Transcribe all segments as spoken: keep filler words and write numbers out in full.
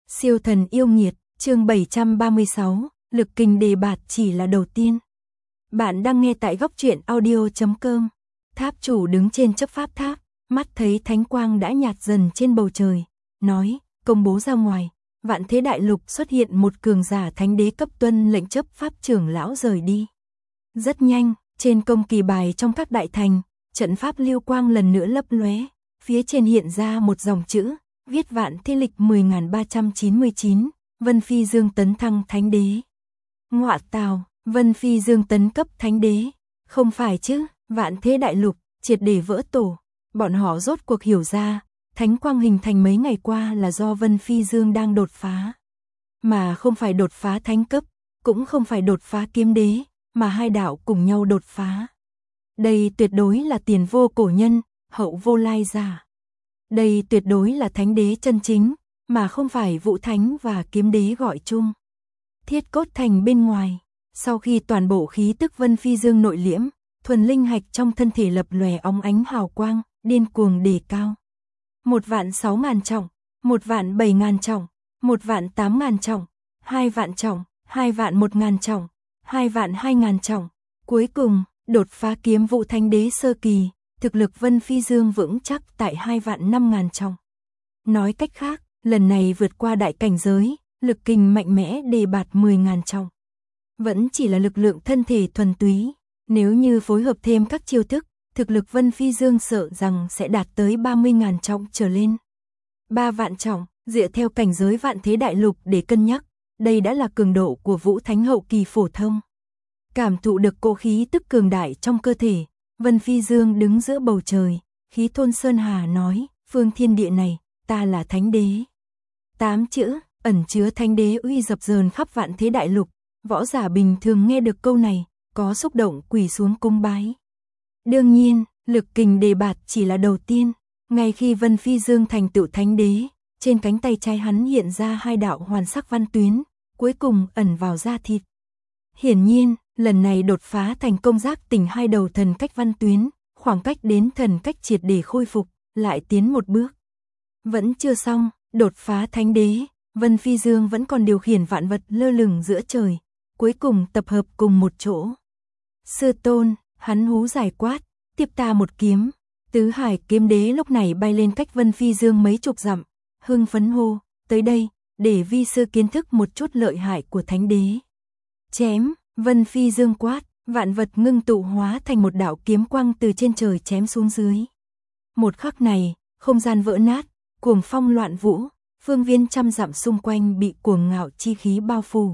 Siêu thần yêu nghiệt, chương bảy trăm ba mươi sáu, lực kình đề bạt chỉ là đầu tiên. Bạn đang nghe tại góc truyện audio chấm com. Tháp chủ đứng trên chấp pháp tháp, mắt thấy thánh quang đã nhạt dần trên bầu trời, nói, công bố ra ngoài, vạn thế đại lục xuất hiện một cường giả thánh đế cấp tuân lệnh chấp pháp trưởng lão rời đi. Rất nhanh, trên công kỳ bài trong các đại thành, trận pháp lưu quang lần nữa lấp lóe, phía trên hiện ra một dòng chữ, viết vạn thế lịch mười nghìn ba trăm chín mươi chín, Vân Phi Dương tấn thăng thánh đế. Ngọa tào, Vân Phi Dương tấn cấp thánh đế, không phải chứ, vạn thế đại lục, triệt để vỡ tổ, bọn họ rốt cuộc hiểu ra, thánh quang hình thành mấy ngày qua là do Vân Phi Dương đang đột phá. Mà không phải đột phá thánh cấp, cũng không phải đột phá kiếm đế, mà hai đạo cùng nhau đột phá. Đây tuyệt đối là tiền vô cổ nhân, hậu vô lai giả. Đây tuyệt đối là thánh đế chân chính, mà không phải vũ thánh và kiếm đế gọi chung. Thiết cốt thành bên ngoài, sau khi toàn bộ khí tức Vân Phi Dương nội liễm, thuần linh hạch trong thân thể lập lòe óng ánh hào quang, điên cuồng đề cao. Một vạn sáu ngàn trọng, một vạn bảy ngàn trọng, một vạn tám ngàn trọng, hai vạn trọng, hai vạn một ngàn trọng, hai vạn hai ngàn trọng. Cuối cùng, đột phá kiếm vũ thánh đế sơ kỳ, thực lực Vân Phi Dương vững chắc tại hai vạn năm ngàn trọng. Nói cách khác, lần này vượt qua đại cảnh giới, lực kình mạnh mẽ đề bạt mười ngàn trọng. Vẫn chỉ là lực lượng thân thể thuần túy, nếu như phối hợp thêm các chiêu thức, thực lực Vân Phi Dương sợ rằng sẽ đạt tới ba mươi ngàn trọng trở lên. ba vạn trọng, dựa theo cảnh giới vạn thế đại lục để cân nhắc, đây đã là cường độ của vũ thánh hậu kỳ phổ thông. Cảm thụ được cỗ khí tức cường đại trong cơ thể, Vân Phi Dương đứng giữa bầu trời, khí thôn sơn hà nói, phương thiên địa này, ta là thánh đế. Tám chữ, ẩn chứa thánh đế uy dập dờn khắp vạn thế đại lục, võ giả bình thường nghe được câu này, có xúc động quỳ xuống cung bái. Đương nhiên, lực kình đề bạt chỉ là đầu tiên, ngay khi Vân Phi Dương thành tựu thánh đế, trên cánh tay trái hắn hiện ra hai đạo hoàn sắc văn tuyến, cuối cùng ẩn vào da thịt. Hiển nhiên, lần này đột phá thành công giác tỉnh hai đầu thần cách văn tuyến, khoảng cách đến thần cách triệt để khôi phục, lại tiến một bước. Vẫn chưa xong, đột phá thánh đế, Vân Phi Dương vẫn còn điều khiển vạn vật lơ lửng giữa trời, cuối cùng tập hợp cùng một chỗ. Sư tôn, hắn hú dài quát, tiếp ta một kiếm. Tứ Hải kiếm đế lúc này bay lên cách Vân Phi Dương mấy chục dặm, hưng phấn hô, tới đây, để vi sư kiến thức một chút lợi hại của thánh đế. Chém, Vân Phi Dương quát, vạn vật ngưng tụ hóa thành một đạo kiếm quang từ trên trời chém xuống dưới. Một khắc này, không gian vỡ nát, cuồng phong loạn vũ, phương viên trăm dặm xung quanh bị cuồng ngạo chi khí bao phủ.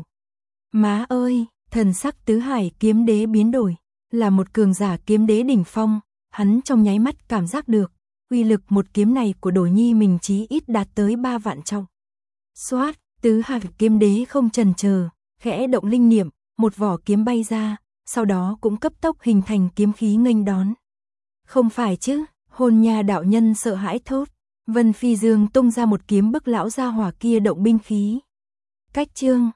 Má ơi, thần sắc Tứ Hải kiếm đế biến đổi, là một cường giả kiếm đế đỉnh phong, hắn trong nháy mắt cảm giác được, uy lực một kiếm này của Đồ Nhi mình chí ít đạt tới ba vạn trọng. Xoát, Tứ Hải kiếm đế không chần chờ, khẽ động linh niệm, một vỏ kiếm bay ra, sau đó cũng cấp tốc hình thành kiếm khí nghênh đón. Không phải chứ, Hồn Nha đạo nhân sợ hãi thốt, Vân Phi Dương tung ra một kiếm bức lão gia hỏa kia động binh khí. Cách chương